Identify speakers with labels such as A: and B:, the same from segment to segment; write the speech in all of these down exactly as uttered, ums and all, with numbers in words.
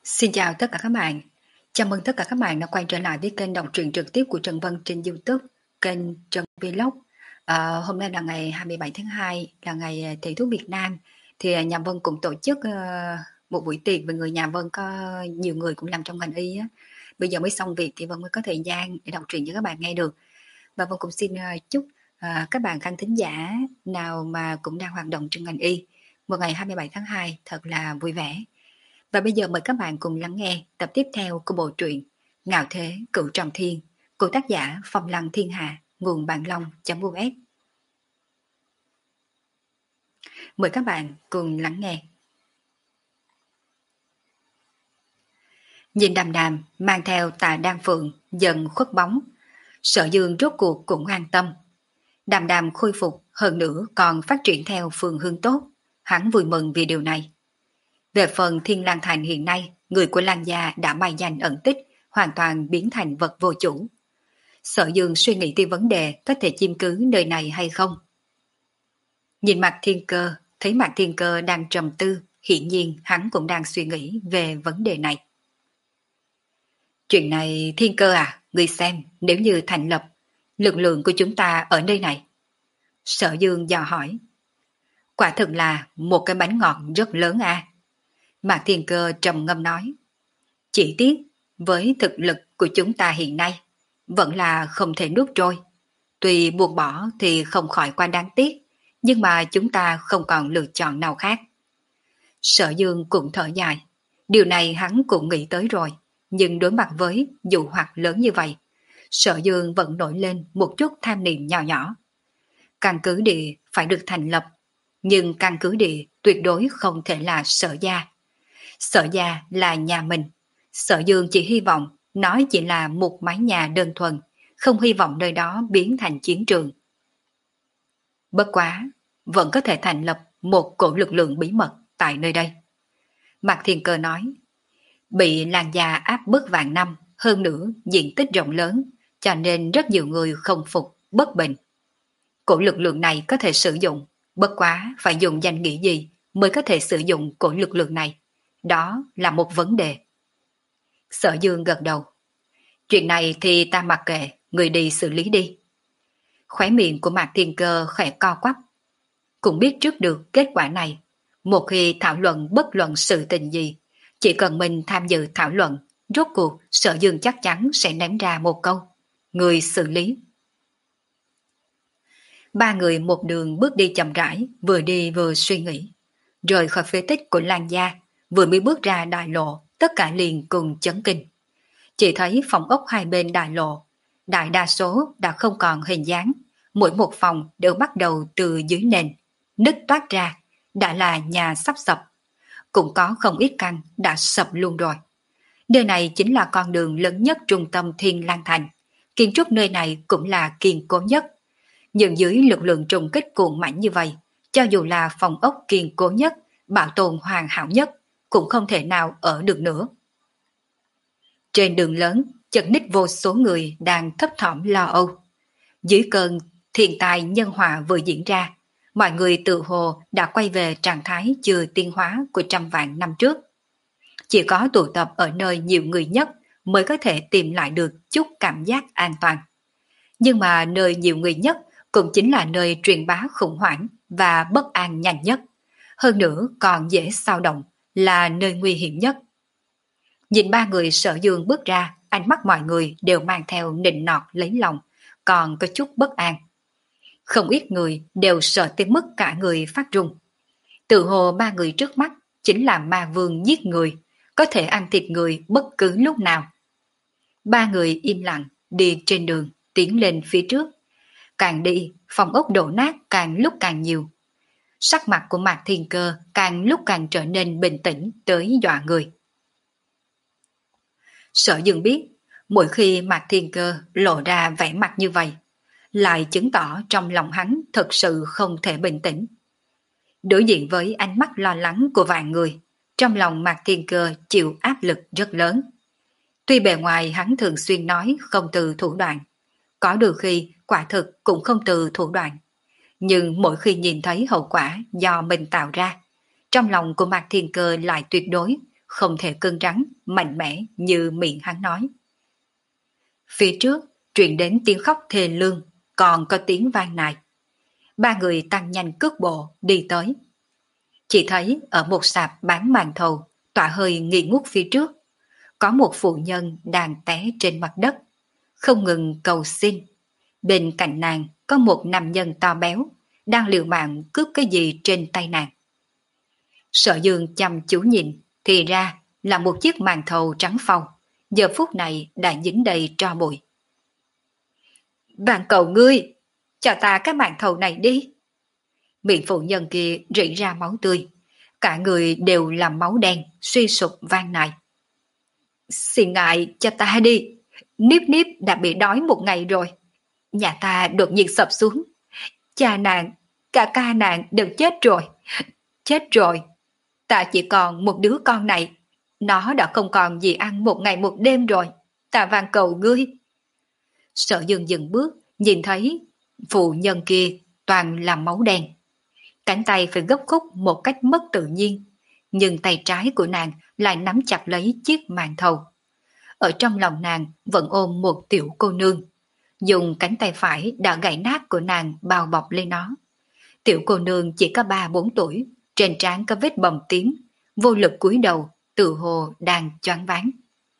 A: Xin chào tất cả các bạn. Chào mừng tất cả các bạn đã quay trở lại với kênh đọc truyện trực tiếp của Trần Vân trên YouTube, kênh Trần Vlog. À, hôm nay là ngày hai mươi bảy tháng hai, là ngày Thầy thuốc Việt Nam. Thì nhà Vân cũng tổ chức uh, một buổi tiệc với người nhà Vân, có nhiều người cũng làm trong ngành y á. Bây giờ mới xong việc thì Vân mới có thời gian để đọc truyện cho các bạn nghe được. Và Vân cũng xin uh, chúc uh, các bạn khán thính giả nào mà cũng đang hoạt động trong ngành y một ngày hai mươi bảy tháng hai thật là vui vẻ. Và bây giờ mời các bạn cùng lắng nghe tập tiếp theo của bộ truyện Ngạo Thế Cửu Trọng Thiên của tác giả Phong Lăng Thiên Hạ, nguồn Bạn Long.us. Mời các bạn cùng lắng nghe. Nhìn Đàm Đàm mang theo Tạ Đan Phượng dần khuất bóng, Sở Dương rốt cuộc cũng an tâm. Đàm Đàm khôi phục hơn nữa còn phát triển theo phương hướng tốt, hắn vui mừng vì điều này. Về phần Thiên Lang Thành hiện nay, người của Lang gia đã mai danh ẩn tích, hoàn toàn biến thành vật vô chủ. Sở Dương suy nghĩ tới vấn đề có thể chiếm cứ nơi này hay không. Nhìn Mạc Thiên Cơ, thấy Mạc Thiên Cơ đang trầm tư, hiển nhiên hắn cũng đang suy nghĩ về vấn đề này. Chuyện này Thiên Cơ à, ngươi xem, nếu như thành lập, lực lượng của chúng ta ở nơi này. Sở Dương dò hỏi. Quả thực là một cái bánh ngọt rất lớn à. Mạc Thiên Cơ trầm ngâm nói. Chỉ tiếc, với thực lực của chúng ta hiện nay, vẫn là không thể nuốt trôi. Tuy buông bỏ thì không khỏi quá đáng tiếc, nhưng mà chúng ta không còn lựa chọn nào khác. Sở Dương cũng thở dài. Điều này hắn cũng nghĩ tới rồi, nhưng đối mặt với dụ hoặc lớn như vậy, Sở Dương vẫn nổi lên một chút tham niệm nhỏ nhỏ. Căn cứ địa phải được thành lập, nhưng căn cứ địa tuyệt đối không thể là Sở gia. Sở gia là nhà mình. Sở Dương chỉ hy vọng nó chỉ là một mái nhà đơn thuần, không hy vọng nơi đó biến thành chiến trường. Bất quá, vẫn có thể thành lập một cổ lực lượng bí mật tại nơi đây. Mạc Thiên Cơ nói, bị Lang gia áp bức vạn năm, hơn nữa diện tích rộng lớn, cho nên rất nhiều người không phục, bất bình. Cổ lực lượng này có thể sử dụng, bất quá phải dùng danh nghĩa gì mới có thể sử dụng cổ lực lượng này. Đó là một vấn đề. Sở Dương gật đầu. Chuyện này thì ta mặc kệ, người đi xử lý đi. Khóe miệng của Mạc Thiên Cơ khẽ co quắp. Cũng biết trước được kết quả này. Một khi thảo luận bất luận sự tình gì, chỉ cần mình tham dự thảo luận, rốt cuộc Sở Dương chắc chắn sẽ ném ra một câu. Người xử lý. Ba người một đường bước đi chậm rãi, vừa đi vừa suy nghĩ. Rời khỏi phế tích của Lang gia, vừa mới bước ra đại lộ, tất cả liền cùng chấn kinh. Chỉ thấy phòng ốc hai bên đại lộ, đại đa số đã không còn hình dáng, mỗi một phòng đều bắt đầu từ dưới nền, nứt toát ra, đã là nhà sắp sập. Cũng có không ít căn đã sập luôn rồi. Nơi này chính là con đường lớn nhất trung tâm Thiên Lang Thành, kiến trúc nơi này cũng là kiên cố nhất. Nhưng dưới lực lượng trùng kích cuồng mạnh như vậy, cho dù là phòng ốc kiên cố nhất, bảo tồn hoàn hảo nhất, cũng không thể nào ở được nữa. Trên đường lớn, chật ních vô số người đang thấp thỏm lo âu. Dưới cơn thiên tai nhân họa vừa diễn ra, mọi người tự hồ đã quay về trạng thái chưa tiên hóa của trăm vạn năm trước. Chỉ có tụ tập ở nơi nhiều người nhất mới có thể tìm lại được chút cảm giác an toàn. Nhưng mà nơi nhiều người nhất cũng chính là nơi truyền bá khủng hoảng và bất an nhanh nhất. Hơn nữa còn dễ xao động, là nơi nguy hiểm nhất. Nhìn ba người Sở Dương bước ra, ánh mắt mọi người đều mang theo nịnh nọt lấy lòng, còn có chút bất an. Không ít người đều sợ tới mức cả người phát run. Tự hồ ba người trước mắt chính là ma vương giết người, có thể ăn thịt người bất cứ lúc nào. Ba người im lặng đi trên đường, tiến lên phía trước. Càng đi, phòng ốc đổ nát càng lúc càng nhiều. Sắc mặt của Mạc Thiên Cơ càng lúc càng trở nên bình tĩnh tới dọa người. Sở Dương biết, mỗi khi Mạc Thiên Cơ lộ ra vẻ mặt như vậy, lại chứng tỏ trong lòng hắn thật sự không thể bình tĩnh. Đối diện với ánh mắt lo lắng của vài người, trong lòng Mạc Thiên Cơ chịu áp lực rất lớn. Tuy bề ngoài hắn thường xuyên nói không từ thủ đoạn, có đôi khi quả thực cũng không từ thủ đoạn. Nhưng mỗi khi nhìn thấy hậu quả do mình tạo ra, trong lòng của Mạc Thiên Cơ lại tuyệt đối không thể cứng rắn, mạnh mẽ như miệng hắn nói. Phía trước, truyền đến tiếng khóc thê lương, còn có tiếng vang nài. Ba người tăng nhanh cước bộ đi tới. Chỉ thấy ở một sạp bán màn thầu, tỏa hơi nghi ngút phía trước, có một phụ nhân đang té trên mặt đất, không ngừng cầu xin. Bên cạnh nàng có một nam nhân to béo, đang liều mạng cướp cái gì trên tay nàng. Sở Dương chăm chú nhìn, thì ra là một chiếc màn thầu trắng phau, giờ phút này đã dính đầy tro bụi. Van cầu ngươi, cho ta cái màn thầu này đi. Miệng phụ nhân kia rỉ ra máu tươi, cả người đều là máu đen, suy sụp van nài. Xin ngại cho ta đi, Niếp Niếp đã bị đói một ngày rồi. Nhà ta đột nhiên sập xuống, cha nàng, cả ca nàng đều chết rồi. Chết rồi, ta chỉ còn một đứa con này, nó đã không còn gì ăn một ngày một đêm rồi, ta van cầu ngươi. Sở Dương dừng bước, nhìn thấy phụ nhân kia toàn là máu đen. Cánh tay phải gấp khúc một cách mất tự nhiên, nhưng tay trái của nàng lại nắm chặt lấy chiếc màn thầu. Ở trong lòng nàng vẫn ôm một tiểu cô nương, dùng cánh tay phải đã gãy nát của nàng bao bọc lên nó. Tiểu cô nương chỉ có ba bốn tuổi, trên trán có vết bầm tím, vô lực cúi đầu, tự hồ đang choáng váng.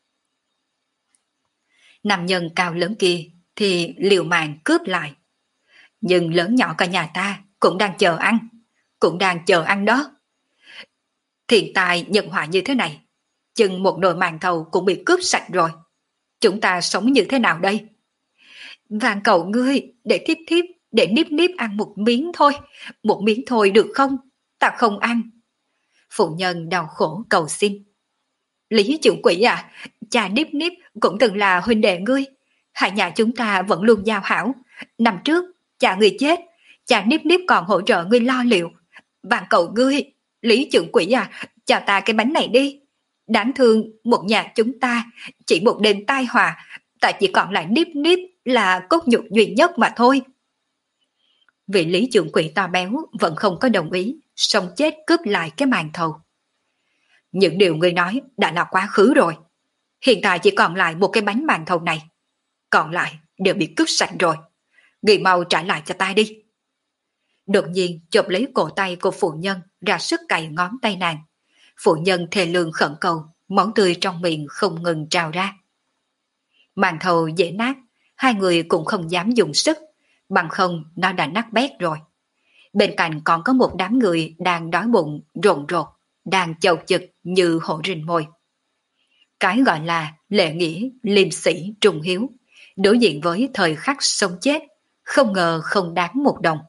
A: Nam nhân cao lớn kia thì liều mạng cướp lại. Nhưng lớn nhỏ cả nhà ta cũng đang chờ ăn, cũng đang chờ ăn đó. Thiên tài nhân họa như thế này, chừng một nồi màn thầu cũng bị cướp sạch rồi. Chúng ta sống như thế nào đây? Van cầu ngươi, để thiếp thiếp, để Niếp Niếp ăn một miếng thôi, một miếng thôi được không? Ta không ăn. Phụ nhân đau khổ cầu xin. Lý trưởng quỷ à, cha Niếp Niếp cũng từng là huynh đệ ngươi. Hai nhà chúng ta vẫn luôn giao hảo. Năm trước, cha ngươi chết, cha Niếp Niếp còn hỗ trợ ngươi lo liệu. Van cầu ngươi, Lý trưởng quỷ à, cho ta cái bánh này đi. Đáng thương một nhà chúng ta, chỉ một đêm tai họa, ta chỉ còn lại Niếp Niếp là cốt nhục duy nhất mà thôi. Vị Lý trưởng quỷ to béo vẫn không có đồng ý, sống chết cướp lại cái màn thầu. Những điều ngươi nói đã là quá khứ rồi. Hiện tại chỉ còn lại một cái bánh màn thầu này. Còn lại đều bị cướp sạch rồi. Ngươi mau trả lại cho ta đi. Đột nhiên chộp lấy cổ tay của phụ nhân, ra sức cày ngón tay nàng. Phụ nhân thề lương khẩn cầu, máu tươi trong miệng không ngừng trào ra. Màn thầu dễ nát, hai người cũng không dám dùng sức, bằng không nó đã nát bét rồi. Bên cạnh còn có một đám người đang đói bụng, rộn rột, đang chầu chực như hổ rình mồi. Cái gọi là lệ nghĩa, liêm sĩ, trung hiếu, đối diện với thời khắc sống chết, không ngờ không đáng một đồng.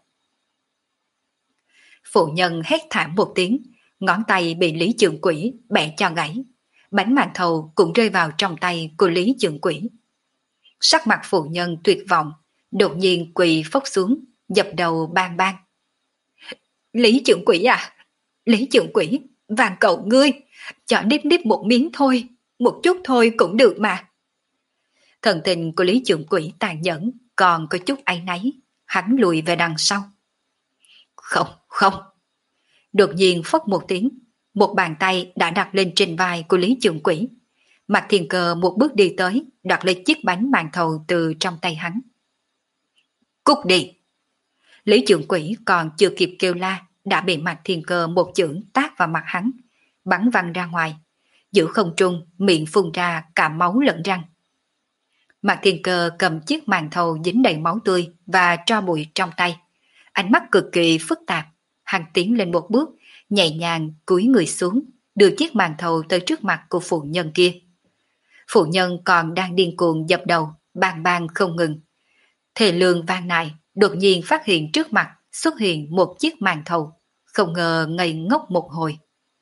A: Phụ nhân hét thảm một tiếng, ngón tay bị Lý Trưởng Quỷ bẻ cho gãy. Bánh màn thầu cũng rơi vào trong tay của Lý Trưởng Quỷ. Sắc mặt phụ nhân tuyệt vọng, đột nhiên quỳ phốc xuống, dập đầu bang bang. Lý Trưởng Quỷ à, Lý Trưởng Quỷ, van cầu ngươi, cho Niếp Niếp một miếng thôi, một chút thôi cũng được mà. Thần tình của Lý Trưởng Quỷ tàn nhẫn, còn có chút áy náy, hắn lùi về đằng sau. Không, không. Đột nhiên phốc một tiếng, một bàn tay đã đặt lên trên vai của Lý Trưởng Quỷ. Mạc Thiên Cơ một bước đi tới, đoạt lấy chiếc bánh màn thầu từ trong tay hắn. Cút đi! Lý Trưởng Quỷ còn chưa kịp kêu la, đã bị Mạc Thiên Cơ một chưởng tát vào mặt hắn, bắn văng ra ngoài. Giữa không trung, miệng phun ra cả máu lẫn răng. Mạc Thiên Cơ cầm chiếc màn thầu dính đầy máu tươi và tro bụi trong tay. Ánh mắt cực kỳ phức tạp, hắn tiến lên một bước, nhẹ nhàng cúi người xuống, đưa chiếc màn thầu tới trước mặt của phụ nhân kia. Phụ nhân còn đang điên cuồng dập đầu, bang bang không ngừng. Thề lương vang nài, đột nhiên phát hiện trước mặt xuất hiện một chiếc màn thầu, không ngờ ngây ngốc một hồi.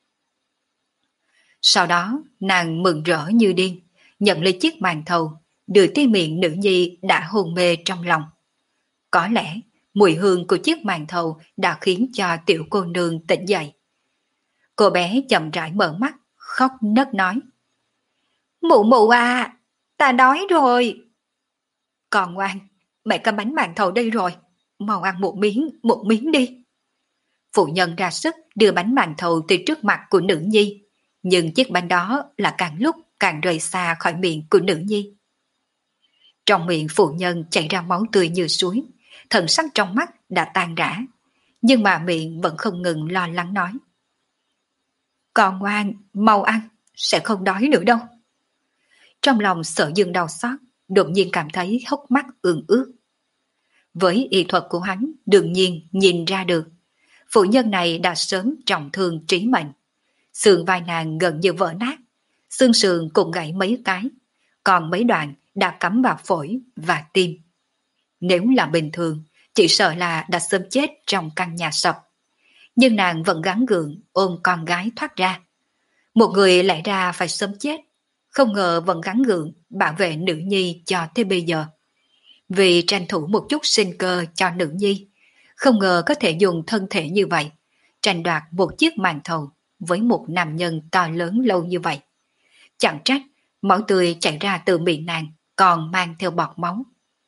A: Sau đó, nàng mừng rỡ như điên, nhận lấy chiếc màn thầu, đưa tới miệng nữ nhi đã hôn mê trong lòng. Có lẽ, mùi hương của chiếc màn thầu đã khiến cho tiểu cô nương tỉnh dậy. Cô bé chậm rãi mở mắt, khóc nấc nói. Mụ mụ à, ta đói rồi. Con ngoan, mẹ có bánh màn thầu đây rồi, mau ăn một miếng, một miếng đi. Phụ nhân ra sức đưa bánh màn thầu từ trước mặt của nữ nhi, nhưng chiếc bánh đó là càng lúc càng rời xa khỏi miệng của nữ nhi. Trong miệng phụ nhân chảy ra máu tươi như suối, thần sắc trong mắt đã tan rã, nhưng mà miệng vẫn không ngừng lo lắng nói. Con ngoan, mau ăn, sẽ không đói nữa đâu. Trong lòng Sở Dương đau xót, đột nhiên cảm thấy hốc mắt ương ướt. Với y thuật của hắn, đương nhiên nhìn ra được, phụ nhân này đã sớm trọng thương trí mệnh. Xương vai nàng gần như vỡ nát, xương sườn cũng gãy mấy cái, còn mấy đoạn đã cắm vào phổi và tim. Nếu là bình thường, chỉ sợ là đã sớm chết trong căn nhà sập. Nhưng nàng vẫn gắng gượng ôm con gái thoát ra. Một người lại ra phải sớm chết, không ngờ vẫn gắng gượng bảo vệ nữ nhi cho tới bây giờ. Vì tranh thủ một chút sinh cơ cho nữ nhi, không ngờ có thể dùng thân thể như vậy, tranh đoạt một chiếc màn thầu với một nam nhân to lớn lâu như vậy. Chẳng trách, máu tươi chảy ra từ miệng nàng, còn mang theo bọt máu.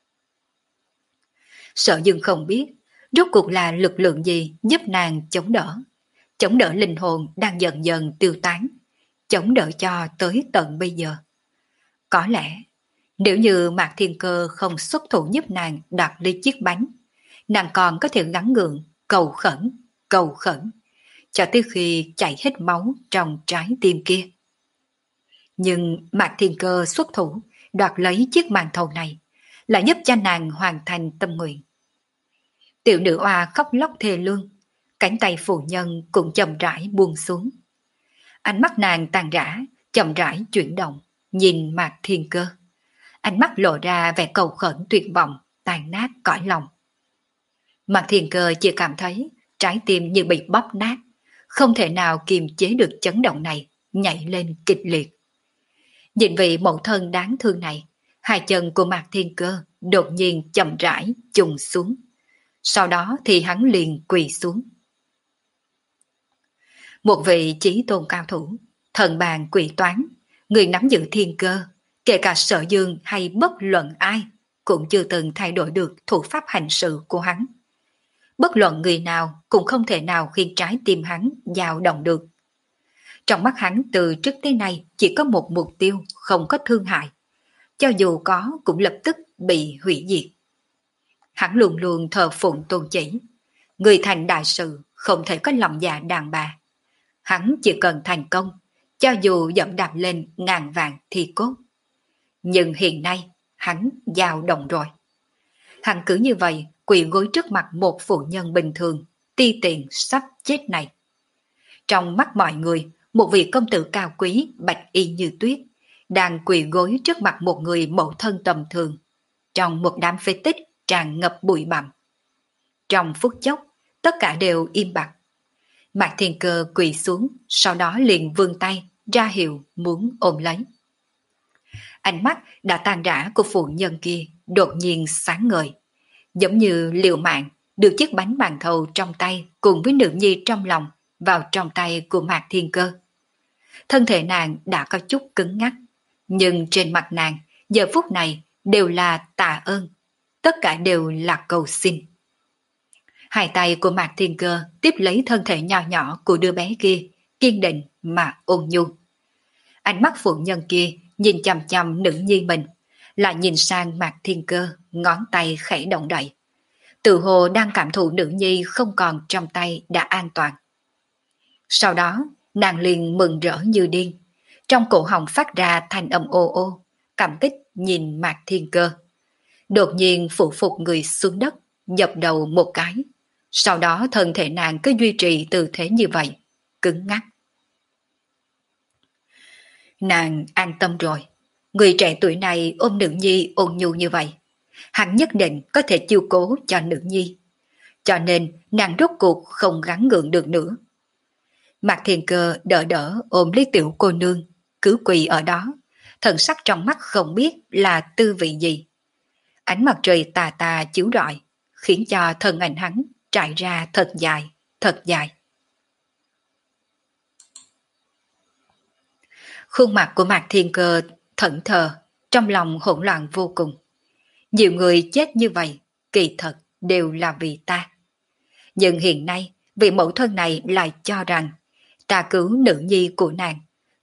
A: Sở Dương không biết, rốt cuộc là lực lượng gì giúp nàng chống đỡ. Chống đỡ linh hồn đang dần dần tiêu tán, chống đỡ cho tới tận bây giờ. Có lẽ, nếu như Mạc Thiên Cơ không xuất thủ giúp nàng đoạt lấy chiếc bánh, nàng còn có thể gắng gượng, cầu khẩn, cầu khẩn, cho tới khi chảy hết máu trong trái tim kia. Nhưng Mạc Thiên Cơ xuất thủ, đoạt lấy chiếc màn thầu này, là giúp cho nàng hoàn thành tâm nguyện. Tiểu nữ oa khóc lóc thê lương, cánh tay phụ nhân cũng chậm rãi buông xuống. Ánh mắt nàng tàn rã, chậm rãi chuyển động, nhìn Mạc Thiên Cơ. Ánh mắt lộ ra vẻ cầu khẩn tuyệt vọng, tàn nát cõi lòng. Mạc Thiên Cơ chỉ cảm thấy trái tim như bị bóp nát, không thể nào kiềm chế được chấn động này, nhảy lên kịch liệt. Nhìn vị mẫu thân đáng thương này, hai chân của Mạc Thiên Cơ đột nhiên chậm rãi chùng xuống. Sau đó thì hắn liền quỳ xuống. Một vị chí tôn cao thủ, thần bàn quỷ toán, người nắm giữ thiên cơ, kể cả Sở Dương hay bất luận ai, cũng chưa từng thay đổi được thủ pháp hành sự của hắn. Bất luận người nào cũng không thể nào khiến trái tim hắn dao động được. Trong mắt hắn từ trước tới nay chỉ có một mục tiêu, không có thương hại. Cho dù có cũng lập tức bị hủy diệt. Hắn luôn luôn thờ phụng tôn chỉ. Người thành đại sự không thể có lòng dạ đàn bà. Hắn chỉ cần thành công, cho dù dẫm đạp lên ngàn vàng thì cốt. Nhưng hiện nay, hắn dao động rồi. Hắn cứ như vậy, quỳ gối trước mặt một phụ nhân bình thường, ti tiện sắp chết này. Trong mắt mọi người, một vị công tử cao quý, bạch y như tuyết, đang quỳ gối trước mặt một người mẫu thân tầm thường, trong một đám phế tích tràn ngập bụi bặm. Trong phút chốc, tất cả đều im bặt. Mạc Thiên Cơ quỳ xuống, sau đó liền vươn tay, ra hiệu muốn ôm lấy. Ánh mắt đã tan rã của phụ nhân kia đột nhiên sáng ngời, giống như liều mạng đưa chiếc bánh màn thầu trong tay cùng với nữ nhi trong lòng vào trong tay của Mạc Thiên Cơ. Thân thể nàng đã có chút cứng ngắc, nhưng trên mặt nàng giờ phút này đều là tạ ơn, tất cả đều là cầu xin. Hai tay của Mạc Thiên Cơ tiếp lấy thân thể nhỏ nhỏ của đứa bé kia, kiên định mà ôn nhu. Ánh mắt phụ nhân kia nhìn chằm chằm nữ nhi mình, lại nhìn sang Mạc Thiên Cơ, ngón tay khẽ động đậy. Tự hồ đang cảm thụ nữ nhi không còn trong tay đã an toàn. Sau đó, nàng liền mừng rỡ như điên, trong cổ họng phát ra thanh âm ô ô, cảm kích nhìn Mạc Thiên Cơ. Đột nhiên phụ phục người xuống đất, dập đầu một cái. Sau đó thân thể nàng cứ duy trì tư thế như vậy, cứng ngắc. Nàng an tâm rồi. Người trẻ tuổi này ôm nữ nhi ôn nhu như vậy, hắn nhất định có thể chiêu cố cho nữ nhi. Cho nên nàng rốt cuộc không gắng gượng được nữa. Mạc Thiên Cơ đỡ đỡ ôm lấy tiểu cô nương, cứ quỳ ở đó, thần sắc trong mắt không biết là tư vị gì. Ánh mặt trời tà tà chiếu rọi, khiến cho thân ảnh hắn trải ra thật dài, thật dài. Khuôn mặt của Mạc Thiên Cơ thẫn thờ, trong lòng hỗn loạn vô cùng. Nhiều người chết như vậy, kỳ thật đều là vì ta. Nhưng hiện nay, vị mẫu thân này lại cho rằng ta cứu nữ nhi của nàng,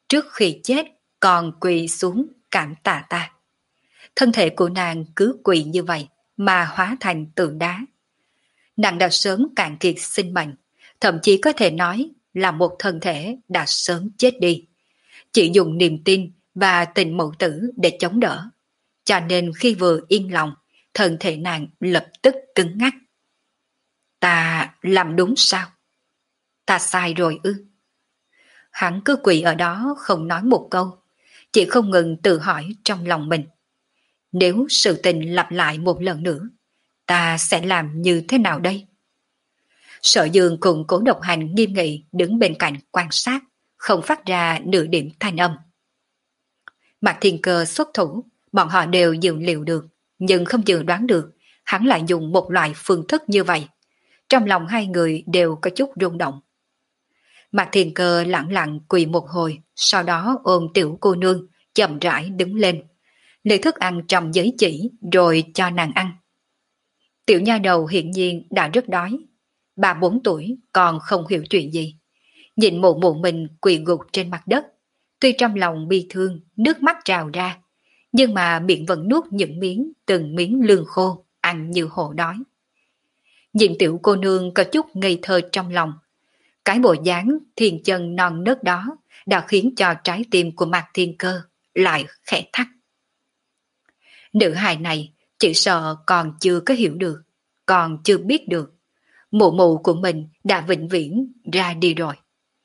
A: trước khi chết còn quỳ xuống cảm tạ ta. Thân thể của nàng cứ quỳ như vậy mà hóa thành tượng đá. Nàng đã sớm cạn kiệt sinh mệnh, thậm chí có thể nói là một thân thể đã sớm chết đi. Chỉ dùng niềm tin và tình mẫu tử để chống đỡ. Cho nên khi vừa yên lòng, thân thể nàng lập tức cứng ngắc. Ta làm đúng sao? Ta sai rồi ư? Hắn cứ quỳ ở đó không nói một câu, chỉ không ngừng tự hỏi trong lòng mình. Nếu sự tình lặp lại một lần nữa, ta sẽ làm như thế nào đây? Sở Dương cùng Cố Độc Hành nghiêm nghị đứng bên cạnh quan sát, không phát ra nửa điểm thanh âm. Mạc Thiên Cơ xuất thủ, bọn họ đều dự liệu được, nhưng không dự đoán được hắn lại dùng một loại phương thức như vậy. Trong lòng hai người đều có chút rung động. Mạc Thiên Cơ lặng lặng quỳ một hồi, sau đó ôm tiểu cô nương, chậm rãi đứng lên. Lấy thức ăn trong giấy chỉ rồi cho nàng ăn. Tiểu nha đầu hiện nhiên đã rất đói. Bà bốn tuổi còn không hiểu chuyện gì. Nhìn mụ mụ mình quỳ gục trên mặt đất. Tuy trong lòng bi thương, nước mắt trào ra, nhưng mà miệng vẫn nuốt những miếng, từng miếng lương khô, ăn như hổ đói. Nhìn tiểu cô nương có chút ngây thơ trong lòng. Cái bộ dáng thiền chân non nớt đó đã khiến cho trái tim của Mạc Thiên Cơ lại khẽ thắt. Nữ hài này chỉ sợ còn chưa có hiểu được, còn chưa biết được. Mụ mụ của mình đã vĩnh viễn ra đi rồi.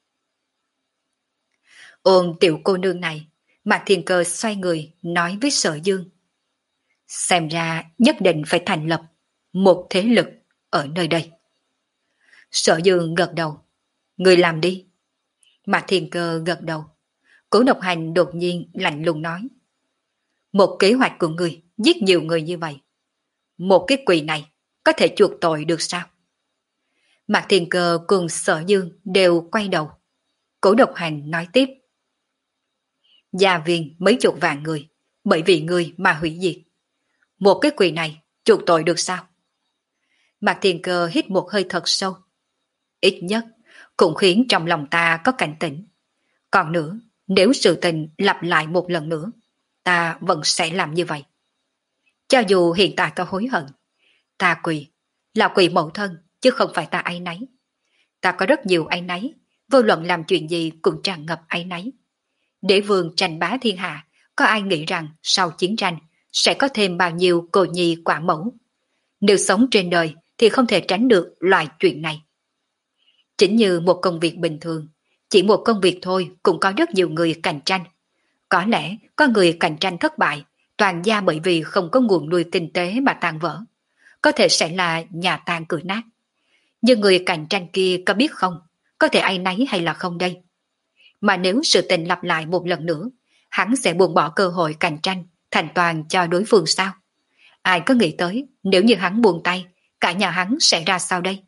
A: Ôm tiểu cô nương này, Mạc Thiên Cơ xoay người nói với Sở Dương. Xem ra nhất định phải thành lập một thế lực ở nơi đây. Sở Dương gật đầu. Người làm đi. Mạc Thiên Cơ gật đầu. Cố Độc Hành đột nhiên lạnh lùng nói. Một kế hoạch của người giết nhiều người như vậy. Một cái quỷ này có thể chuộc tội được sao? Mạc Thiên Cơ cùng Sở Dương đều quay đầu. Cố Độc Hành nói tiếp. Gia viên mấy chục vạn người, bởi vì người mà hủy diệt. Một cái quỷ này chuộc tội được sao? Mạc Thiên Cơ hít một hơi thật sâu. Ít nhất cũng khiến trong lòng ta có cảnh tỉnh. Còn nữa, nếu sự tình lặp lại một lần nữa, ta vẫn sẽ làm như vậy. Cho dù hiện tại ta hối hận, ta quỳ, là quỳ mẫu thân, chứ không phải ta áy náy. Ta có rất nhiều áy náy, vô luận làm chuyện gì cũng tràn ngập áy náy. Để vương tranh bá thiên hạ, có ai nghĩ rằng sau chiến tranh sẽ có thêm bao nhiêu cô nhi quả mẫu. Nếu sống trên đời thì không thể tránh được loại chuyện này. Chính như một công việc bình thường, chỉ một công việc thôi cũng có rất nhiều người cạnh tranh. Có lẽ có người cạnh tranh thất bại, toàn gia bởi vì không có nguồn nuôi kinh tế mà tan vỡ. Có thể sẽ là nhà tan cửa nát. Nhưng người cạnh tranh kia có biết không, có thể áy náy hay là không đây? Mà nếu sự tình lặp lại một lần nữa, hắn sẽ buông bỏ cơ hội cạnh tranh, thành toàn cho đối phương sao? Ai có nghĩ tới, nếu như hắn buông tay, cả nhà hắn sẽ ra sao đây?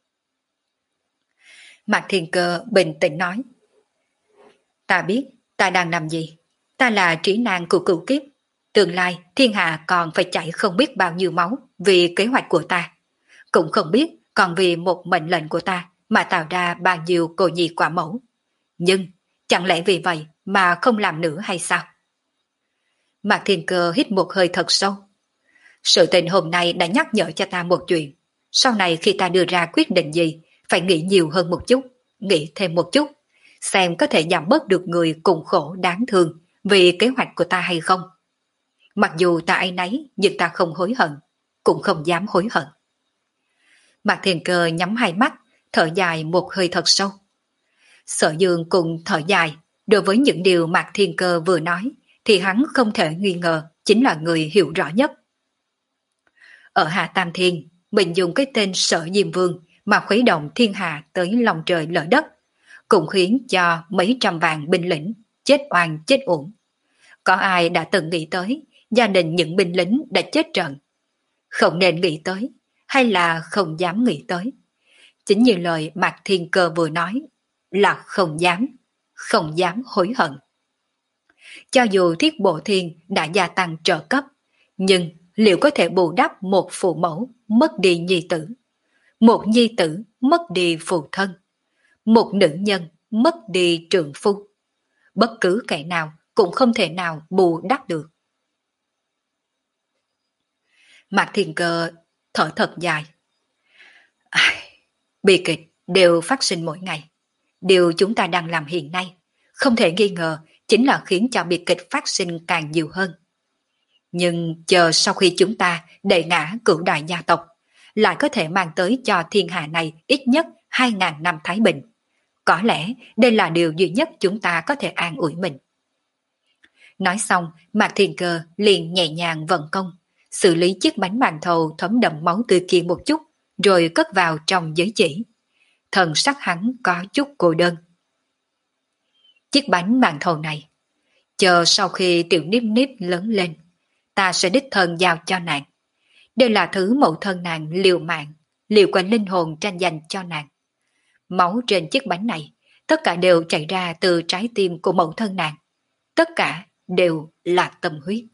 A: Mạc Thiên Cơ bình tĩnh nói. Ta biết, ta đang làm gì. Ta là trí nan của cửu kiếp. Tương lai, thiên hạ còn phải chảy không biết bao nhiêu máu vì kế hoạch của ta. Cũng không biết còn vì một mệnh lệnh của ta mà tạo ra bao nhiêu cô nhi quả mẫu. Nhưng, chẳng lẽ vì vậy mà không làm nữa hay sao? Mạc Thiên Cơ hít một hơi thật sâu. Sự tình hôm nay đã nhắc nhở cho ta một chuyện. Sau này khi ta đưa ra quyết định gì, phải nghĩ nhiều hơn một chút, nghĩ thêm một chút, xem có thể giảm bớt được người cùng khổ đáng thương vì kế hoạch của ta hay không. Mặc dù ta áy náy, nhưng ta không hối hận, cũng không dám hối hận. Mạc Thiên Cơ nhắm hai mắt, thở dài một hơi thật sâu. Sở Dương cùng thở dài, đối với những điều Mạc Thiên Cơ vừa nói, thì hắn không thể nghi ngờ chính là người hiểu rõ nhất. Ở Hạ Tam Thiên, mình dùng cái tên Sở Diêm Vương mà khuấy động thiên hạ tới lòng trời lở đất, cũng khiến cho mấy trăm vạn binh lính chết oan chết uổng. Có ai đã từng nghĩ tới gia đình những binh lính đã chết trận? Không nên nghĩ tới, hay là không dám nghĩ tới? Chính như lời Mạc Thiên Cơ vừa nói, là không dám, không dám hối hận. Cho dù Thiết Bộ Thiên đã gia tăng trợ cấp, nhưng liệu có thể bù đắp một phụ mẫu mất đi nhi tử, một nhi tử mất đi phụ thân, một nữ nhân mất đi trượng phu, bất cứ kẻ nào cũng không thể nào bù đắp được. Mạc Thiên Cơ thở thật dài. Ai, bi kịch đều phát sinh mỗi ngày. Điều chúng ta đang làm hiện nay, không thể nghi ngờ chính là khiến cho bi kịch phát sinh càng nhiều hơn. Nhưng chờ sau khi chúng ta đẩy ngã cửu đại gia tộc, lại có thể mang tới cho thiên hạ này ít nhất hai ngàn năm thái bình. Có lẽ đây là điều duy nhất chúng ta có thể an ủi mình. Nói xong, Mạc Thiên Cơ liền nhẹ nhàng vận công, xử lý chiếc bánh màn thầu thấm đậm máu tươi kia một chút, rồi cất vào trong giới chỉ. Thần sắc hắn có chút cô đơn. Chiếc bánh màn thầu này, chờ sau khi tiểu Niếp Niếp lớn lên, ta sẽ đích thân giao cho nàng. Đây là thứ mẫu thân nàng liều mạng, liều qua linh hồn tranh giành cho nàng. Máu trên chiếc bánh này, tất cả đều chảy ra từ trái tim của mẫu thân nàng. Tất cả đều là tâm huyết.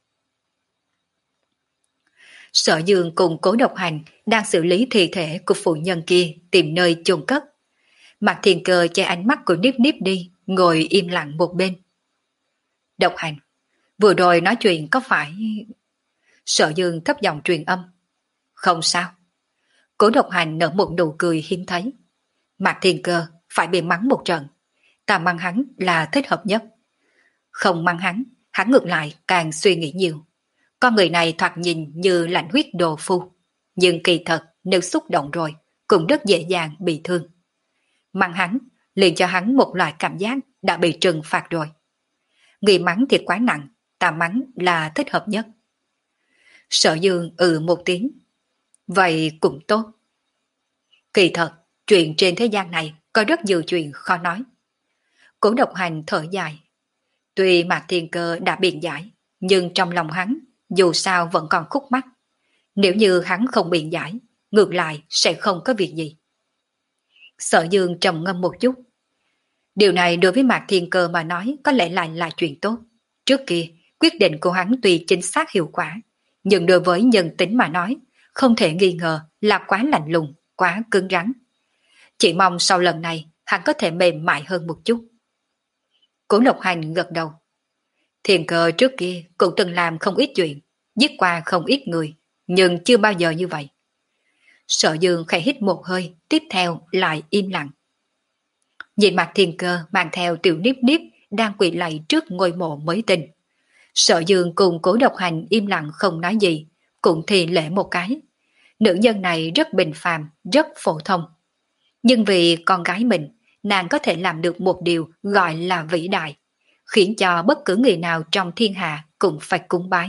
A: Sở Dương cùng Cố Độc Hành đang xử lý thi thể của phụ nhân kia tìm nơi chôn cất. Mạc Thiên Cơ che ánh mắt của Niếp Niếp đi, ngồi im lặng một bên. Độc Hành, vừa rồi nói chuyện có phải... Sở Dương thấp giọng truyền âm. Không sao. Cố Độc Hành nở một nụ cười hiếm thấy. Mạc Thiên Cơ phải bị mắng một trận. Ta mắng hắn là thích hợp nhất. Không mắng hắn, hắn ngược lại càng suy nghĩ nhiều. Con người này thoạt nhìn như lạnh huyết đồ phu, nhưng kỳ thật nếu xúc động rồi cũng rất dễ dàng bị thương. Mắng hắn liền cho hắn một loại cảm giác đã bị trừng phạt rồi. Người mắng thì quá nặng, ta mắng là thích hợp nhất. Sở Dương ừ một tiếng. Vậy cũng tốt. Kỳ thật, chuyện trên thế gian này có rất nhiều chuyện khó nói. Cố Độc Hành thở dài. Tuy Mạc Thiên Cơ đã biện giải, nhưng trong lòng hắn dù sao vẫn còn khúc mắc. Nếu như hắn không biện giải, ngược lại sẽ không có việc gì. Sở Dương trầm ngâm một chút. Điều này đối với Mạc Thiên Cơ mà nói có lẽ lại là chuyện tốt. Trước kia, quyết định của hắn tuy chính xác hiệu quả, nhưng đối với nhân tính mà nói, không thể nghi ngờ là quá lạnh lùng, quá cứng rắn. Chỉ mong sau lần này hắn có thể mềm mại hơn một chút. Cố Độc Hành gật đầu. Thiên Cơ trước kia cũng từng làm không ít chuyện, giết qua không ít người, nhưng chưa bao giờ như vậy. Sở Dương khẽ hít một hơi, tiếp theo lại im lặng. Nhìn mặt Thiên Cơ mang theo tiểu Niếp Niếp đang quỳ lạy trước ngôi mộ mới tinh. Sở Dương cùng Cố Độc Hành im lặng không nói gì, cũng thì lễ một cái. Nữ nhân này rất bình phàm, rất phổ thông. Nhưng vì con gái mình, nàng có thể làm được một điều gọi là vĩ đại, khiến cho bất cứ người nào trong thiên hạ cũng phải cúng bái.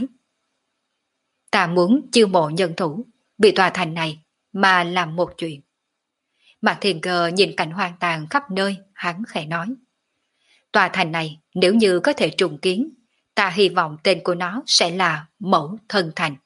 A: Ta muốn chiêu mộ nhân thủ, vì tòa thành này mà làm một chuyện. Mạc Thiên Cơ nhìn cảnh hoang tàn khắp nơi, hắn khẽ nói. Tòa thành này nếu như có thể trùng kiến, ta hy vọng tên của nó sẽ là Mẫu Thân Thành.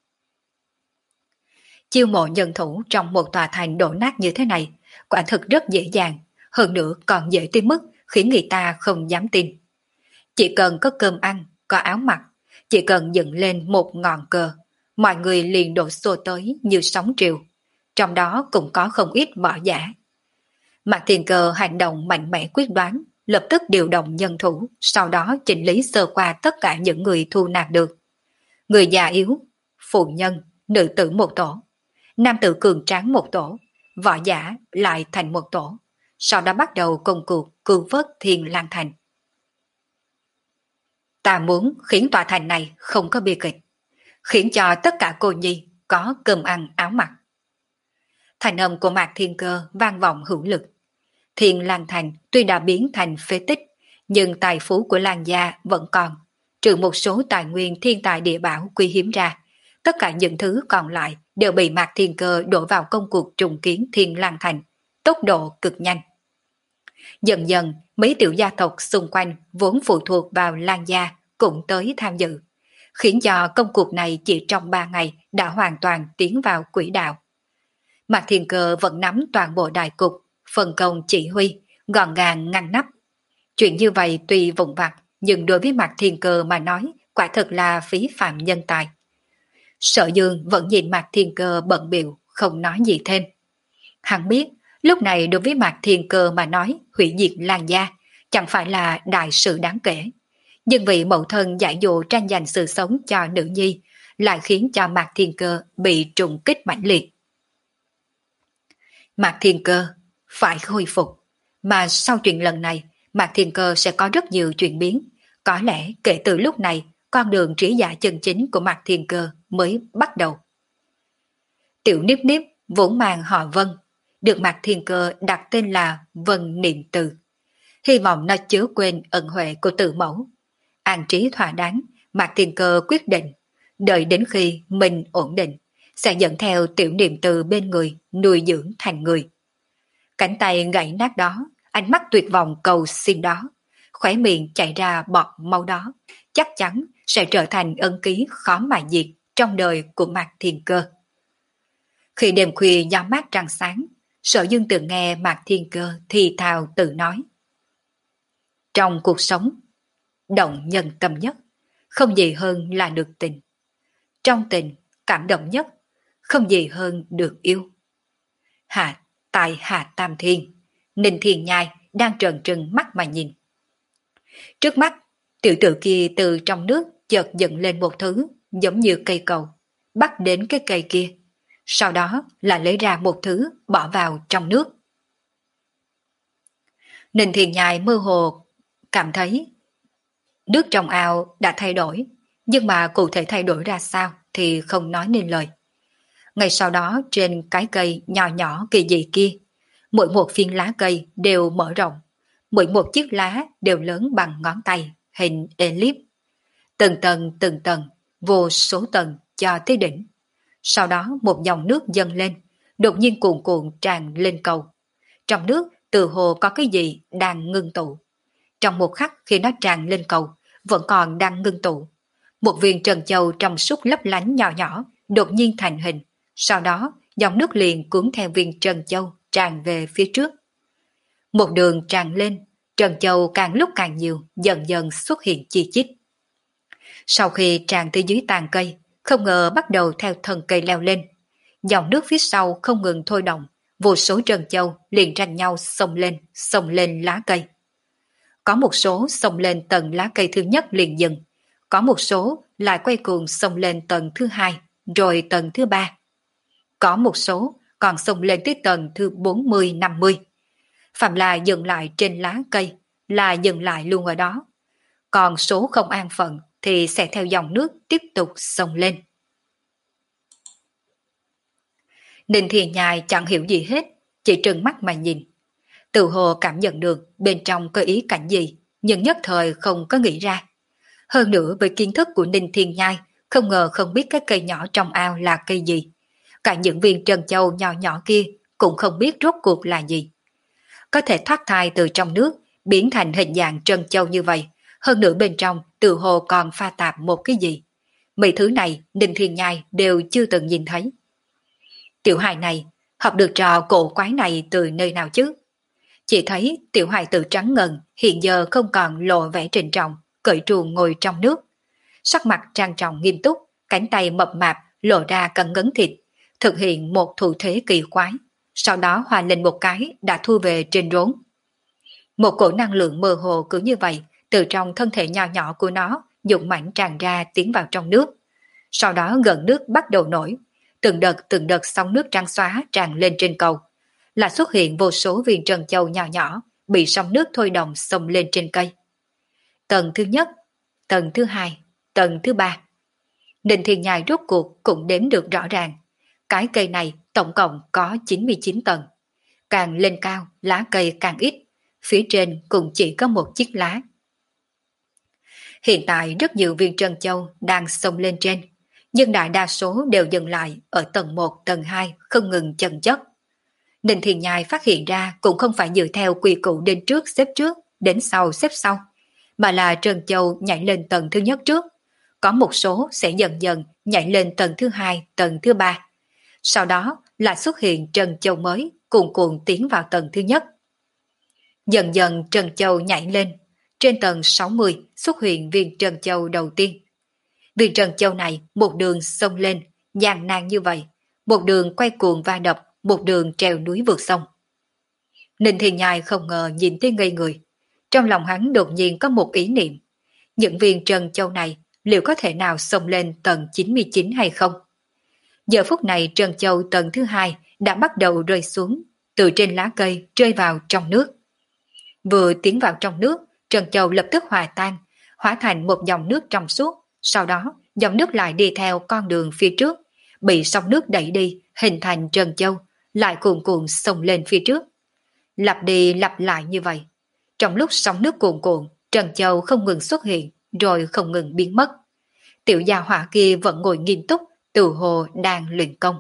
A: Chiêu mộ nhân thủ trong một tòa thành đổ nát như thế này, quả thực rất dễ dàng, hơn nữa còn dễ tới mức khiến người ta không dám tin. Chỉ cần có cơm ăn, có áo mặc, chỉ cần dựng lên một ngọn cờ, mọi người liền đổ xô tới như sóng triều, trong đó cũng có không ít võ giả. Mạc Thiên Cơ hành động mạnh mẽ quyết đoán, lập tức điều động nhân thủ, sau đó chỉnh lý sơ qua tất cả những người thu nạp được. Người già yếu, phụ nhân, nữ tử một tổ, nam tử cường tráng một tổ, võ giả lại thành một tổ, sau đó bắt đầu công cuộc cứu vớt Thiên Lang Thành. Ta muốn khiến tòa thành này không có bi kịch, khiến cho tất cả cô nhi có cơm ăn áo mặc. Thành âm của Mạc Thiên Cơ vang vọng hữu lực. Thiên Lang Thành tuy đã biến thành phế tích, nhưng tài phú của Lang gia vẫn còn, trừ một số tài nguyên thiên tài địa bảo quý hiếm ra. Tất cả những thứ còn lại đều bị Mạc Thiên Cơ đổ vào công cuộc trùng kiến Thiên Lang Thành, tốc độ cực nhanh. Dần dần, mấy tiểu gia tộc xung quanh vốn phụ thuộc vào Lang gia cũng tới tham dự, khiến cho công cuộc này chỉ trong ba ngày đã hoàn toàn tiến vào quỹ đạo. Mạc Thiên Cơ vẫn nắm toàn bộ đại cục, phân công chỉ huy, gọn gàng ngăn nắp. Chuyện như vậy tuy vụn vặt, nhưng đối với Mạc Thiên Cơ mà nói, quả thật là phí phạm nhân tài. Sở Dương vẫn nhìn Mạc Thiên Cơ bận biểu, không nói gì thêm. Hắn biết, lúc này đối với Mạc Thiên Cơ mà nói hủy diệt Lang gia, chẳng phải là đại sự đáng kể. Nhưng vì mẫu thân giải dụ tranh giành sự sống cho nữ nhi, lại khiến cho Mạc Thiên Cơ bị trùng kích mãnh liệt. Mạc Thiên Cơ phải khôi phục, mà sau chuyện lần này, Mạc Thiên Cơ sẽ có rất nhiều chuyển biến. Có lẽ kể từ lúc này, con đường trí giả chân chính của Mạc Thiên Cơ mới bắt đầu. Tiểu Niếp Niếp vốn mang họ Vân, được Mạc Thiên Cơ đặt tên là Vân Niệm Từ. Hy vọng nó chứa quên ân huệ của Từ Mẫu. An trí thỏa đáng, Mạc Thiên Cơ quyết định, đợi đến khi mình ổn định, sẽ dẫn theo Tiểu Niệm Từ bên người nuôi dưỡng thành người. Cánh tay gãy nát đó, ánh mắt tuyệt vọng cầu xin đó, khóe miệng chảy ra bọt máu đó, chắc chắn sẽ trở thành ân ký khó mà diệt trong đời của Mạc Thiên Cơ. Khi đêm khuya gió mát trăng sáng, Sở Dương từng nghe Mạc Thiên Cơ thì thào tự nói. Trong cuộc sống, động nhân tâm nhất, không gì hơn là được tình. Trong tình, cảm động nhất, không gì hơn được yêu. Hạ, tại Hạ Tam Thiên, Ninh Thiên Nhai đang trợn trừng mắt mà nhìn. Trước mắt, tiểu tử kia từ trong nước chợt dựng lên một thứ giống như cây cầu, bắt đến cái cây kia. Sau đó là lấy ra một thứ bỏ vào trong nước. Ninh Thiên Nhai mơ hồ cảm thấy nước trong ao đã thay đổi, nhưng mà cụ thể thay đổi ra sao thì không nói nên lời. Ngay sau đó trên cái cây nhỏ nhỏ kỳ dị kia, mỗi một phiến lá cây đều mở rộng, mỗi một chiếc lá đều lớn bằng ngón tay, hình elip. Từng tầng từng tầng, vô số tầng cho tới đỉnh. Sau đó một dòng nước dâng lên, đột nhiên cuồn cuộn tràn lên cầu. Trong nước từ hồ có cái gì đang ngưng tụ. Trong một khắc khi nó tràn lên cầu, vẫn còn đang ngưng tụ. Một viên trân châu trong suốt lấp lánh nhỏ nhỏ, đột nhiên thành hình. Sau đó, dòng nước liền cuốn theo viên trân châu tràn về phía trước. Một đường tràn lên, trân châu càng lúc càng nhiều, dần dần xuất hiện chi chít. Sau khi tràn tới dưới tàn cây, không ngờ bắt đầu theo thân cây leo lên. Dòng nước phía sau không ngừng thôi động, vô số trân châu liền tranh nhau xông lên, xông lên lá cây. Có một số xông lên tầng lá cây thứ nhất liền dừng, có một số lại quay cuồng xông lên tầng thứ hai, rồi tầng thứ ba. Có một số còn xông lên tới tầng thứ bốn mươi năm mươi. Phạm là dừng lại trên lá cây, là dừng lại luôn ở đó. Còn số không an phận thì sẽ theo dòng nước tiếp tục xông lên. Ninh Thiên Nhai chẳng hiểu gì hết, chỉ trừng mắt mà nhìn. Tự hồ cảm nhận được bên trong có ý cảnh gì, nhưng nhất thời không có nghĩ ra. Hơn nữa với kiến thức của Ninh Thiên Nhai, không ngờ không biết cái cây nhỏ trong ao là cây gì. Cả những viên trân châu nhỏ nhỏ kia cũng không biết rốt cuộc là gì. Có thể thoát thai từ trong nước, biến thành hình dạng trân châu như vậy. Hơn nữa bên trong tự hồ còn pha tạp một cái gì. Mấy thứ này Ninh Thiên Nhai đều chưa từng nhìn thấy. Tiểu hài này học được trò cổ quái này từ nơi nào chứ? Chỉ thấy tiểu hài tử trắng ngần hiện giờ không còn lộ vẻ trịnh trọng, cởi truồng ngồi trong nước. Sắc mặt trang trọng nghiêm túc, cánh tay mập mạp lộ ra cân ngấn thịt, thực hiện một thủ thế kỳ quái. Sau đó hòa lên một cái đã thu về trên rốn. Một cổ năng lượng mơ hồ cứ như vậy từ trong thân thể nhỏ nhỏ của nó dũng mãnh tràn ra tiến vào trong nước. Sau đó gần nước bắt đầu nổi, từng đợt từng đợt sóng nước trắng xóa tràn lên trên cầu, là xuất hiện vô số viên trân châu nhỏ nhỏ bị sóng nước thôi đồng xông lên trên cây. Tầng thứ nhất, tầng thứ hai, tầng thứ ba. Ninh Thiên Nhai rốt cuộc cũng đếm được rõ ràng. Cái cây này tổng cộng có chín mươi chín tầng. Càng lên cao, lá cây càng ít, phía trên cũng chỉ có một chiếc lá. Hiện tại rất nhiều viên trân châu đang xông lên trên, nhưng đại đa số đều dừng lại ở tầng một, tầng hai không ngừng chần chất. Ninh Thiên Nhai phát hiện ra cũng không phải dựa theo quy củ đến trước xếp trước, đến sau xếp sau, mà là trân châu nhảy lên tầng thứ nhất trước. Có một số sẽ dần dần nhảy lên tầng thứ hai, tầng thứ ba. Sau đó là xuất hiện trân châu mới cuồn cuộn tiến vào tầng thứ nhất. Dần dần trân châu nhảy lên, trên tầng sáu mươi xuất hiện viên trân châu đầu tiên. Viên trân châu này một đường xông lên, gian nan như vậy, một đường quay cuồng va đập, một đường trèo núi vượt sông. Ninh Thiên Nhai không ngờ nhìn thấy ngây người. Trong lòng hắn đột nhiên có một ý niệm. Những viên trân châu này liệu có thể nào xông lên tầng chín mươi chín hay không? Giờ phút này trân châu tầng thứ hai đã bắt đầu rơi xuống, từ trên lá cây rơi vào trong nước. Vừa tiến vào trong nước, trân châu lập tức hòa tan, hóa thành một dòng nước trong suốt, sau đó dòng nước lại đi theo con đường phía trước, bị sóng nước đẩy đi, hình thành trân châu, lại cuồn cuộn xông lên phía trước. Lặp đi lặp lại như vậy. Trong lúc sóng nước cuồn cuộn, trân châu không ngừng xuất hiện, rồi không ngừng biến mất. Tiểu gia hỏa kia vẫn ngồi nghiêm túc, tự hồ đang luyện công.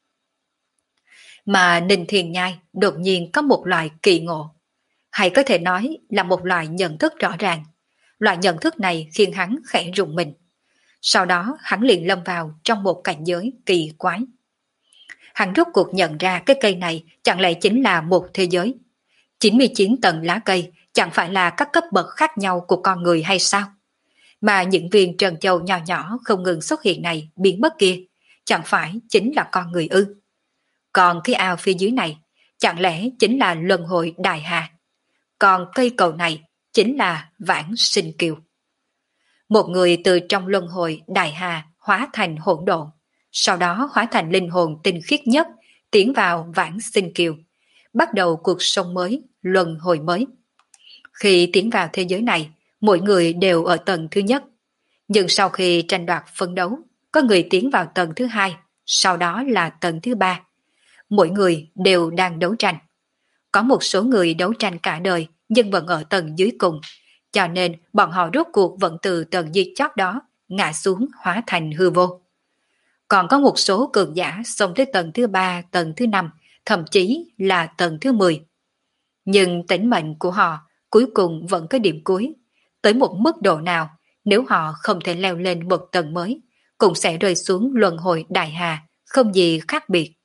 A: Mà Ninh Thiên Nhai đột nhiên có một loại kỳ ngộ, hay có thể nói là một loại nhận thức rõ ràng. Loại nhận thức này khiến hắn khẽ rùng mình. Sau đó hắn liền lâm vào trong một cảnh giới kỳ quái. Hắn rốt cuộc nhận ra cái cây này chẳng lẽ chính là một thế giới. chín mươi chín tầng lá cây chẳng phải là các cấp bậc khác nhau của con người hay sao? Mà những viên trân châu nhỏ nhỏ không ngừng xuất hiện này biến mất kia, chẳng phải chính là con người ư? Còn cái ao phía dưới này, chẳng lẽ chính là luân hồi đại hà? Còn cây cầu này chính là vãng sinh kiều. Một người từ trong luân hồi đại hà hóa thành hỗn độn, sau đó hóa thành linh hồn tinh khiết nhất, tiến vào vãng sinh kiều, bắt đầu cuộc sống mới, luân hồi mới. Khi tiến vào thế giới này, mỗi người đều ở tầng thứ nhất. Nhưng sau khi tranh đoạt phân đấu, có người tiến vào tầng thứ hai, sau đó là tầng thứ ba. Mỗi người đều đang đấu tranh. Có một số người đấu tranh cả đời nhưng vẫn ở tầng dưới cùng, cho nên bọn họ rốt cuộc vẫn từ tầng dưới chót đó ngã xuống hóa thành hư vô. Còn có một số cường giả xông tới tầng thứ ba, tầng thứ năm, thậm chí là tầng thứ mười. Nhưng tính mệnh của họ cuối cùng vẫn có điểm cuối. Tới một mức độ nào, nếu họ không thể leo lên một tầng mới, cũng sẽ rơi xuống luân hồi đại hà, không gì khác biệt.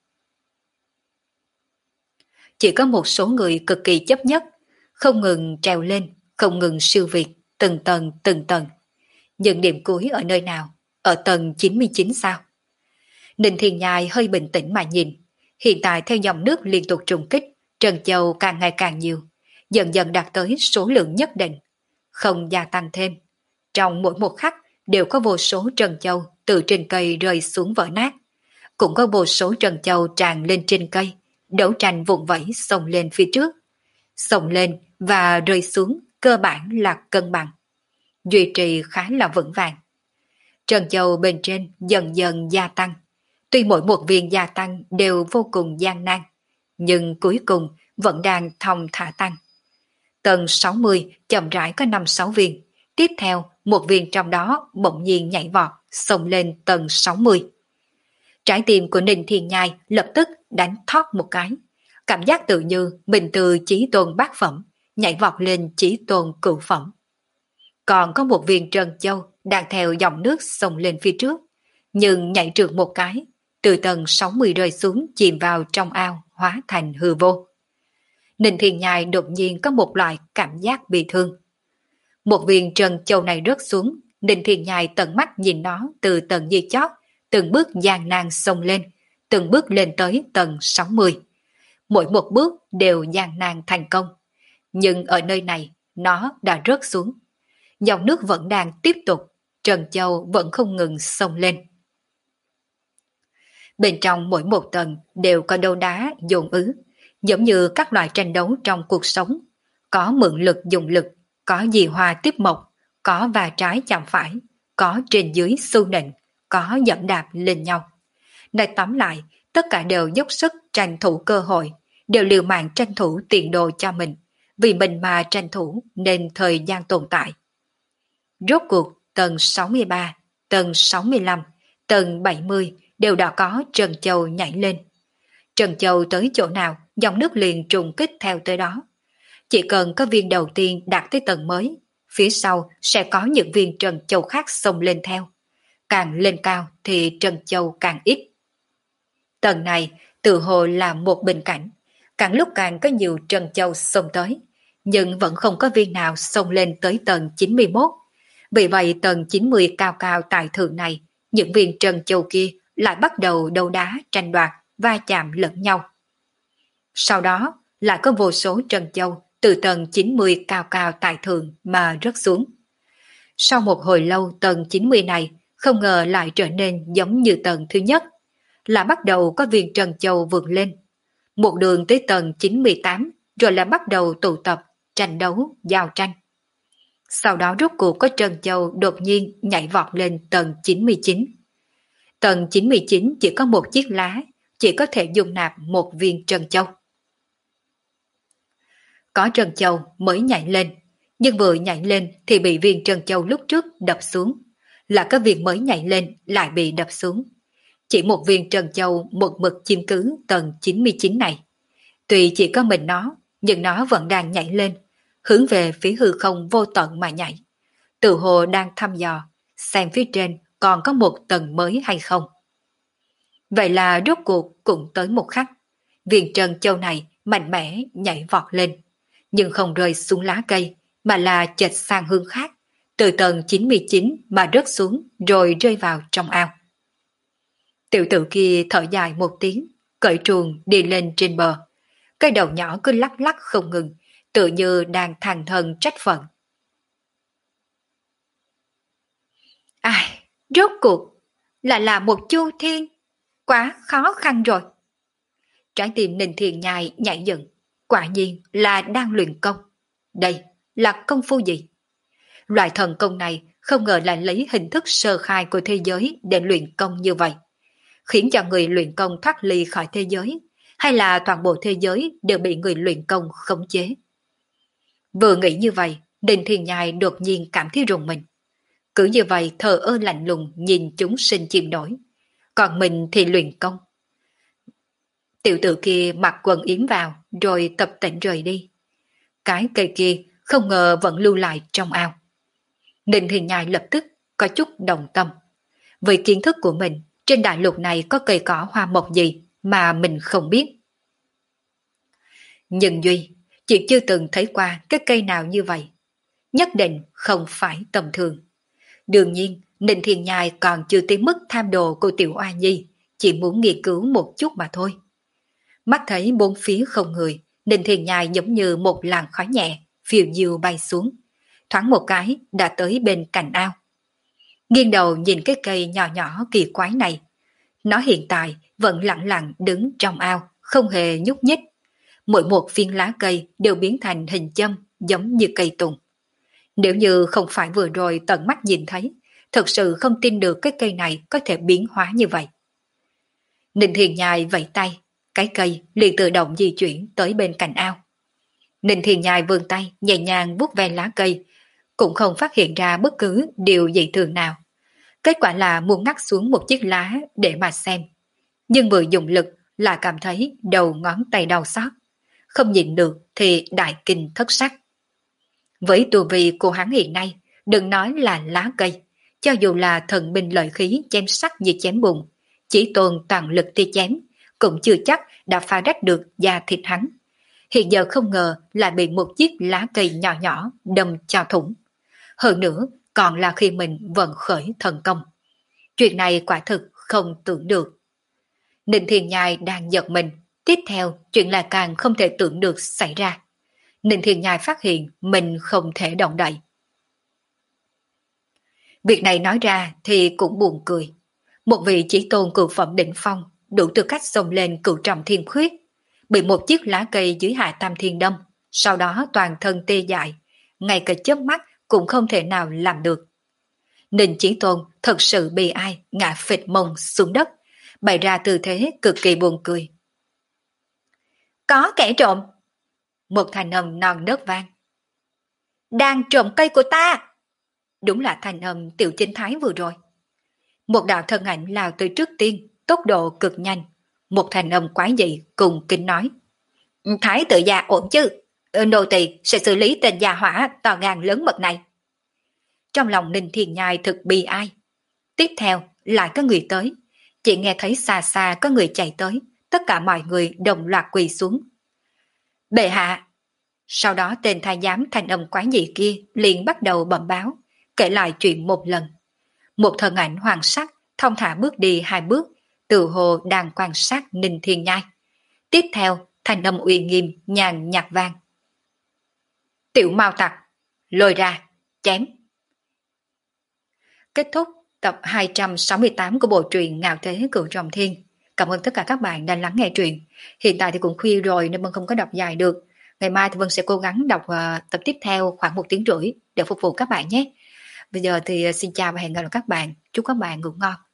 A: Chỉ có một số người cực kỳ chấp nhất, không ngừng trèo lên, không ngừng siêu việt, từng tầng từng tầng. Nhưng điểm cuối ở nơi nào? Ở tầng chín mươi chín sao? Ninh Thiên Nhai hơi bình tĩnh mà nhìn. Hiện tại theo dòng nước liên tục trùng kích, trân châu càng ngày càng nhiều, dần dần đạt tới số lượng nhất định, không gia tăng thêm. Trong mỗi một khắc đều có vô số trân châu từ trên cây rơi xuống vỡ nát. Cũng có vô số trân châu tràn lên trên cây, đấu tranh vụn vẫy xông lên phía trước. Xông lên và rơi xuống cơ bản là cân bằng, duy trì khá là vững vàng. Trân châu bên trên dần dần gia tăng. Tuy mỗi một viên gia tăng đều vô cùng gian nan, nhưng cuối cùng vẫn đang thong thả tăng. Tầng sáu mươi chậm rãi có năm sáu viên, tiếp theo một viên trong đó bỗng nhiên nhảy vọt xông lên tầng sáu mươi. Trái tim của Ninh Thiên Nhai lập tức đánh thót một cái, cảm giác tự như mình từ chí tôn bát phẩm nhảy vọt lên chí tôn cửu phẩm. Còn có một viên trân châu đang theo dòng nước xông lên phía trước, nhưng nhảy trượt một cái, từ tầng sáu mươi rơi xuống chìm vào trong ao hóa thành hư vô. Ninh Thiên Nhai đột nhiên có một loại cảm giác bị thương. Một viên trân châu này rớt xuống, Ninh Thiên Nhai tận mắt nhìn nó từ tầng dưới chót, từng bước gian nan xông lên, từng bước lên tới tầng sáu mươi. Mỗi một bước đều gian nan thành công. Nhưng ở nơi này, nó đã rớt xuống. Dòng nước vẫn đang tiếp tục, trân châu vẫn không ngừng xông lên. Bên trong mỗi một tầng đều có đấu đá dồn ứ, giống như các loại tranh đấu trong cuộc sống. Có mượn lực dùng lực, có dì hòa tiếp mộc, có va trái chạm phải, có trên dưới xu nịnh, có dẫm đạp lên nhau. Nói tóm lại, tất cả đều dốc sức tranh thủ cơ hội, đều liều mạng tranh thủ tiền đồ cho mình, vì mình mà tranh thủ nên thời gian tồn tại. Rốt cuộc tầng sáu mươi ba, tầng sáu mươi lăm, tầng bảy mươi đều đã có trân châu nhảy lên. Trân châu tới chỗ nào, dòng nước liền trùng kích theo tới đó. Chỉ cần có viên đầu tiên đạt tới tầng mới, phía sau sẽ có những viên trân châu khác xông lên theo. Càng lên cao thì trân châu càng ít. Tầng này tự hồ là một bình cảnh, càng lúc càng có nhiều trân châu xông tới, nhưng vẫn không có viên nào xông lên tới tầng chín mươi mốt. Vì vậy tầng chín mươi cao cao tại thượng này, những viên trân châu kia lại bắt đầu đấu đá tranh đoạt, va chạm lẫn nhau. Sau đó lại có vô số trân châu từ tầng chín mươi cao cao tại thượng mà rớt xuống. Sau một hồi lâu tầng chín mươi này không ngờ lại trở nên giống như tầng thứ nhất, là bắt đầu có viên trân châu vượt lên. Một đường tới tầng chín mươi tám rồi là bắt đầu tụ tập, tranh đấu, giao tranh. Sau đó rốt cuộc có trân châu đột nhiên nhảy vọt lên tầng chín mươi chín. Tầng chín mươi chín chỉ có một chiếc lá, chỉ có thể dung nạp một viên trân châu. Có trân châu mới nhảy lên, nhưng vừa nhảy lên thì bị viên trân châu lúc trước đập xuống, là cái viên mới nhảy lên lại bị đập xuống. Chỉ một viên trân châu một mực chiếm cứ tầng chín mươi chín này. Tuy chỉ có mình nó, nhưng nó vẫn đang nhảy lên, hướng về phía hư không vô tận mà nhảy. Tự hồ đang thăm dò, xem phía trên còn có một tầng mới hay không. Vậy là rốt cuộc cũng tới một khắc. Viên trân châu này mạnh mẽ nhảy vọt lên, nhưng không rơi xuống lá cây, mà là chệch sang hướng khác, từ tầng chín mươi chín mà rớt xuống rồi rơi vào trong ao. Tiểu tử kia thở dài một tiếng, cởi truồng đi lên trên bờ. Cái đầu nhỏ cứ lắc lắc không ngừng, tự như đang than thở trách phận. Ai, rốt cuộc là là một Chu Thiên, quá khó khăn rồi. Trái tim Ninh Thiên Nhai nhảy dựng, quả nhiên là đang luyện công. Đây là công phu gì? Loại thần công này không ngờ lại lấy hình thức sơ khai của thế giới để luyện công như vậy, khiến cho người luyện công thoát ly khỏi thế giới, hay là toàn bộ thế giới đều bị người luyện công khống chế. Vừa nghĩ như vậy, Ninh Thiên Nhai đột nhiên cảm thấy rùng mình. Cứ như vậy thờ ơ lạnh lùng nhìn chúng sinh chìm nổi, còn mình thì luyện công. Tiểu tử kia mặc quần yếm vào rồi tập tễnh rời đi. Cái cây kia không ngờ vẫn lưu lại trong ao. Ninh Thiên Nhai lập tức có chút đồng tâm. Với kiến thức của mình, trên đại lục này có cây cỏ hoa mộc gì mà mình không biết. Nhưng Duy chỉ chưa từng thấy qua cái cây nào như vậy. Nhất định không phải tầm thường. Đương nhiên, Ninh Thiên Nhai còn chưa tới mức tham đồ của Tiểu Oa Nhi, chỉ muốn nghiên cứu một chút mà thôi. Mắt thấy bốn phía không người, Ninh Thiên Nhai giống như một làn khói nhẹ, phiêu diêu bay xuống. Thoáng một cái đã tới bên cạnh ao. Nghiêng đầu nhìn cái cây nhỏ nhỏ kỳ quái này. Nó hiện tại vẫn lặng lặng đứng trong ao, không hề nhúc nhích. Mỗi một viên lá cây đều biến thành hình châm giống như cây tùng. Nếu như không phải vừa rồi tận mắt nhìn thấy, thật sự không tin được cái cây này có thể biến hóa như vậy. Ninh Thiên Nhai vẫy tay, cái cây liền tự động di chuyển tới bên cạnh ao. Ninh Thiên Nhai vươn tay nhẹ nhàng vuốt ve lá cây, cũng không phát hiện ra bất cứ điều gì thường nào. Kết quả là muốn ngắt xuống một chiếc lá để mà xem. Nhưng vừa dùng lực là cảm thấy đầu ngón tay đau xót. Không nhịn được thì đại kinh thất sắc. Với tu vi của hắn hiện nay, đừng nói là lá cây, cho dù là thần binh lợi khí chém sắc như chém bùn, chỉ tồn toàn lực tia chém, cũng chưa chắc đã phá rách được da thịt hắn. Hiện giờ không ngờ lại bị một chiếc lá cây nhỏ nhỏ đâm cho thủng. Hơn nữa còn là khi mình vận khởi thần công. Chuyện này quả thực không tưởng được. Ninh Thiên Nhai đang giật mình, tiếp theo chuyện là càng không thể tưởng được xảy ra. Ninh Thiên Nhai phát hiện mình không thể động đậy. Việc này nói ra thì cũng buồn cười. Một vị chỉ tôn cửu phẩm đỉnh phong đủ tư cách xông lên cửu trọng thiên khuyết, bị một chiếc lá cây dưới hạ tam thiên đâm, sau đó toàn thân tê dại, ngay cả chớp mắt cũng không thể nào làm được. Ninh Chí Tôn thật sự bị ai ngã phịch mông xuống đất, bày ra tư thế cực kỳ buồn cười. Có kẻ trộm! Một thanh âm non nớt vang. Đang trộm cây của ta! Đúng là thanh âm Tiểu Chinh Thái vừa rồi. Một đạo thân ảnh lao tới trước tiên, tốc độ cực nhanh. Một thanh âm quái dị cùng kính nói. Thái tự gia ổn chứ? Nô tỳ sẽ xử lý tên gia hỏa to gan lớn mật này. Trong lòng Ninh Thiên Nhai thực bi ai. Tiếp theo lại có người tới. Chỉ nghe thấy xa xa có người chạy tới. Tất cả mọi người đồng loạt quỳ xuống. Bệ hạ! Sau đó tên thái giám thanh âm quái dị kia liền bắt đầu bẩm báo, kể lại chuyện một lần. Một thân ảnh hoàng sắc thong thả bước đi hai bước, tự hồ đang quan sát Ninh Thiên Nhai. Tiếp theo thanh âm uy nghiêm nhàn nhạt vang. Tiểu Mao Tặc, lôi ra, chém. Kết thúc tập hai trăm sáu mươi tám của bộ truyện Ngạo Thế Cửu Trọng Thiên. Cảm ơn tất cả các bạn đã lắng nghe truyện. Hiện tại thì cũng khuya rồi nên Vân không có đọc dài được. Ngày mai thì Vân sẽ cố gắng đọc uh, tập tiếp theo khoảng một tiếng rưỡi để phục vụ các bạn nhé. Bây giờ thì xin chào và hẹn gặp lại các bạn. Chúc các bạn ngủ ngon.